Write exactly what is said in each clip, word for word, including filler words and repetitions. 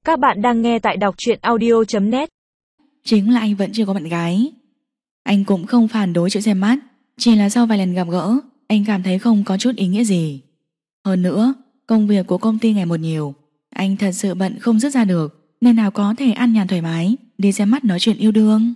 Các bạn đang nghe tại đọc truyện audio chấm net. Chính là anh vẫn chưa có bạn gái. Anh cũng không phản đối chuyện xem mắt, chỉ là sau vài lần gặp gỡ, anh cảm thấy không có chút ý nghĩa gì. Hơn nữa, công việc của công ty ngày một nhiều, anh thật sự bận không dứt ra được, nên nào có thể ăn nhàn thoải mái đi xem mắt nói chuyện yêu đương.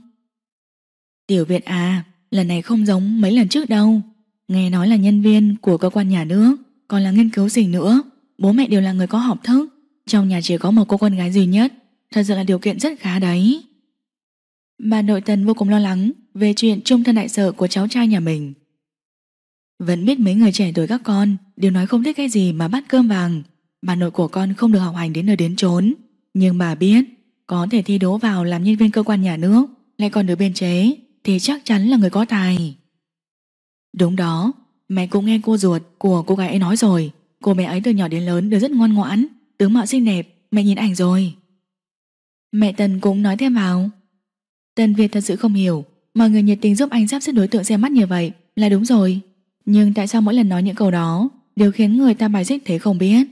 Tiểu Việt à, lần này không giống mấy lần trước đâu. Nghe nói là nhân viên của cơ quan nhà nước, còn là nghiên cứu sinh nữa. Bố mẹ đều là người có học thức, trong nhà chỉ có một cô con gái duy nhất, thật sự là điều kiện rất khá đấy. Bà nội Tần vô cùng lo lắng về chuyện chung thân đại sự của cháu trai nhà mình. Vẫn biết mấy người trẻ tuổi các con đều nói không thích cái gì mà bắt cơm vàng. Bà nội của con không được học hành đến nơi đến chốn, nhưng bà biết có thể thi đỗ vào làm nhân viên cơ quan nhà nước, lại còn được biên chế, thì chắc chắn là người có tài. Đúng đó, mẹ cũng nghe cô ruột của cô gái ấy nói rồi. Cô bé ấy từ nhỏ đến lớn đều rất ngoan ngoãn, tướng mạo xinh đẹp, mẹ nhìn ảnh rồi. Mẹ Tần cũng nói thêm vào. Tần Việt thật sự không hiểu, mọi người nhiệt tình giúp anh sắp xếp đối tượng xem mắt như vậy là đúng rồi, nhưng tại sao mỗi lần nói những câu đó đều khiến người ta bài xích thế không biết.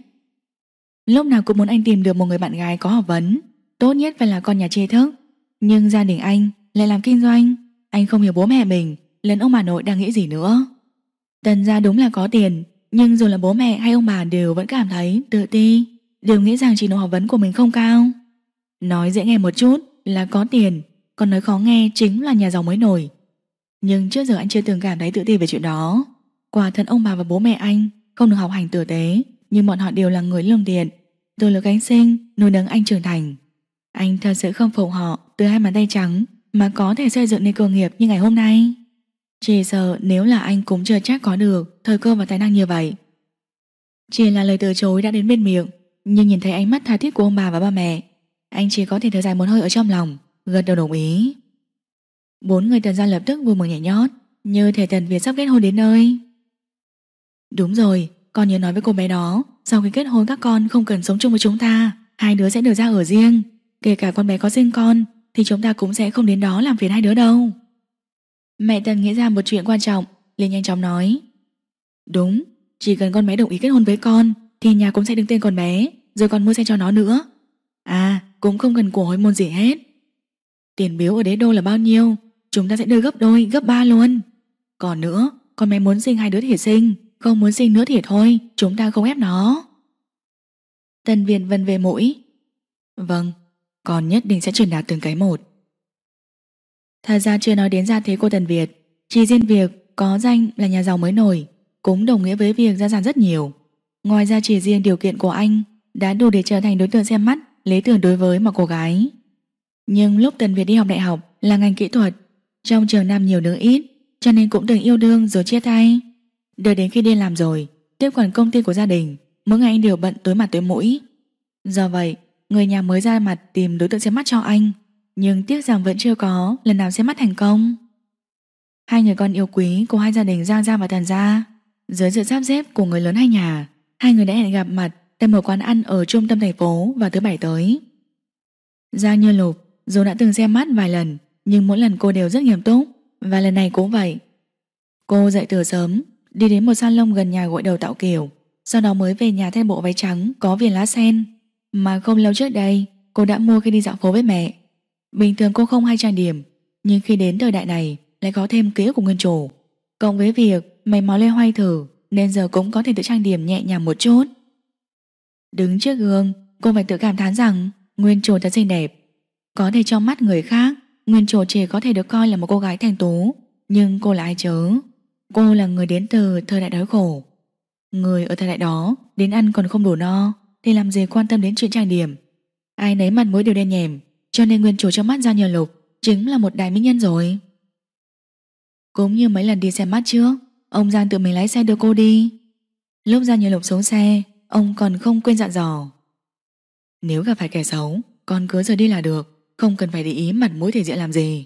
Lúc nào cũng muốn anh tìm được một người bạn gái có học vấn, tốt nhất phải là con nhà tri thức, nhưng gia đình anh lại làm kinh doanh. Anh không hiểu bố mẹ mình lẫn ông bà nội đang nghĩ gì nữa. Tần gia đúng là có tiền, nhưng dù là bố mẹ hay ông bà đều vẫn cảm thấy tự ti, đều nghĩ rằng trình độ học vấn của mình không cao. Nói dễ nghe một chút là có tiền, còn nói khó nghe chính là nhà giàu mới nổi. Nhưng trước giờ anh chưa từng cảm thấy tự ti về chuyện đó. Quả thật ông bà và bố mẹ anh không được học hành tử tế, nhưng bọn họ đều là người lương thiện, tự lực cánh sinh nuôi nấng anh trưởng thành. Anh thật sự không phục họ từ hai bàn tay trắng mà có thể xây dựng nên cơ nghiệp như ngày hôm nay. Chỉ sợ nếu là anh cũng chưa chắc có được thời cơ và tài năng như vậy. Chỉ là lời từ chối đã đến bên miệng, nhưng nhìn thấy ánh mắt tha thiết của ông bà và ba mẹ, anh chỉ có thể thở dài một hơi ở trong lòng, gật đầu đồng ý. Bốn người Tần gia lập tức vui mừng nhảy nhót, như thể Tần Việt sắp kết hôn đến nơi. Đúng rồi, con nhớ nói với cô bé đó, sau khi kết hôn các con không cần sống chung với chúng ta, hai đứa sẽ được ra ở riêng. Kể cả con bé có sinh con thì chúng ta cũng sẽ không đến đó làm phiền hai đứa đâu. Mẹ Tần nghĩ ra một chuyện quan trọng, liền nhanh chóng nói. Đúng, chỉ cần con bé đồng ý kết hôn với con thì nhà cũng sẽ đứng tên con bé, rồi còn mua xe cho nó nữa. À, cũng không cần của hồi môn gì hết. Tiền biếu ở đế đô là bao nhiêu, chúng ta sẽ đưa gấp đôi, gấp ba luôn. Còn nữa, con bé muốn sinh hai đứa thì sinh, không muốn sinh nữa thì thôi, chúng ta không ép nó. Tần Việt vân về mũi. Vâng, con nhất định sẽ truyền đạt từng cái một. Thật ra chưa nói đến gia thế của Tần Việt, chỉ riêng việc có danh là nhà giàu mới nổi cũng đồng nghĩa với việc gia sản rất nhiều. Ngoài ra chỉ riêng điều kiện của anh đã đủ để trở thành đối tượng xem mắt lý tưởng đối với một cô gái. Nhưng lúc Tần Việt đi học đại học là ngành kỹ thuật, trong trường nam nhiều nữ ít, cho nên cũng từng yêu đương rồi chia tay. Đợi đến khi đi làm rồi, tiếp quản công ty của gia đình, mỗi ngày anh đều bận tối mặt tối mũi. Do vậy, người nhà mới ra mặt tìm đối tượng xem mắt cho anh, nhưng tiếc rằng vẫn chưa có lần nào xem mắt thành công. Hai người con yêu quý của hai gia đình Giang Gia và Tần Gia, dưới sự sắp xếp của người lớn hai nhà, hai người đã hẹn gặp mặt tại một quán ăn ở trung tâm thành phố vào thứ bảy tới. Giang Như Lục dù đã từng xem mắt vài lần, nhưng mỗi lần cô đều rất nghiêm túc, và lần này cũng vậy. Cô dậy từ sớm, đi đến một salon gần nhà gội đầu tạo kiểu, sau đó mới về nhà thay bộ váy trắng có viền lá sen mà không lâu trước đây cô đã mua khi đi dạo phố với mẹ. Bình thường cô không hay trang điểm, nhưng khi đến thời đại này lại có thêm ký ức của nguyên chủ, cộng với việc mày máu lên hoay thử, nên giờ cũng có thể tự trang điểm nhẹ nhàng một chút. Đứng trước gương, cô phải tự cảm thán rằng nguyên chủ thật xinh đẹp. Có thể trong mắt người khác, nguyên chủ chỉ có thể được coi là một cô gái thanh tú, nhưng cô là ai chớ? Cô là người đến từ thời đại đói khổ. Người ở thời đại đó đến ăn còn không đủ no thì làm gì quan tâm đến chuyện trang điểm. Ai nấy mặt mũi đều đen nhèm, cho nên nguyên chủ trong mắt Giang Như Lục chính là một đại mỹ nhân rồi. Cũng như mấy lần đi xem mắt trước, ông Giang tự mình lái xe đưa cô đi. Lúc Giang Như Lục xuống xe, ông còn không quên dặn dò. Nếu gặp phải kẻ xấu, con cứ rời đi là được, không cần phải để ý mặt mũi thể diện làm gì.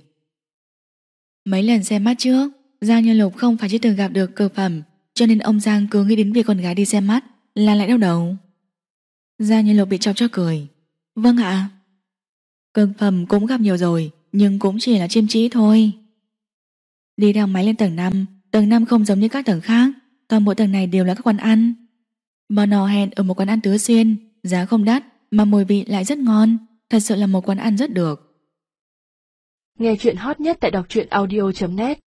Mấy lần xem mắt trước, Giang Như Lục không phải chưa từng gặp được cực phẩm, cho nên ông Giang cứ nghĩ đến việc con gái đi xem mắt là lại đau đầu. Giang Như Lục bị chọc cho cười. Vâng ạ. Cực phẩm cũng gặp nhiều rồi, nhưng cũng chỉ là chiêm trĩ thôi. Đi thang máy lên tầng năm, tầng năm không giống như các tầng khác, toàn bộ tầng này đều là các quán ăn. Bọn họ hẹn ở một quán ăn Tứ Xuyên, giá không đắt, mà mùi vị lại rất ngon, thật sự là một quán ăn rất được. Nghe chuyện hot nhất tại đọc truyện audio chấm net.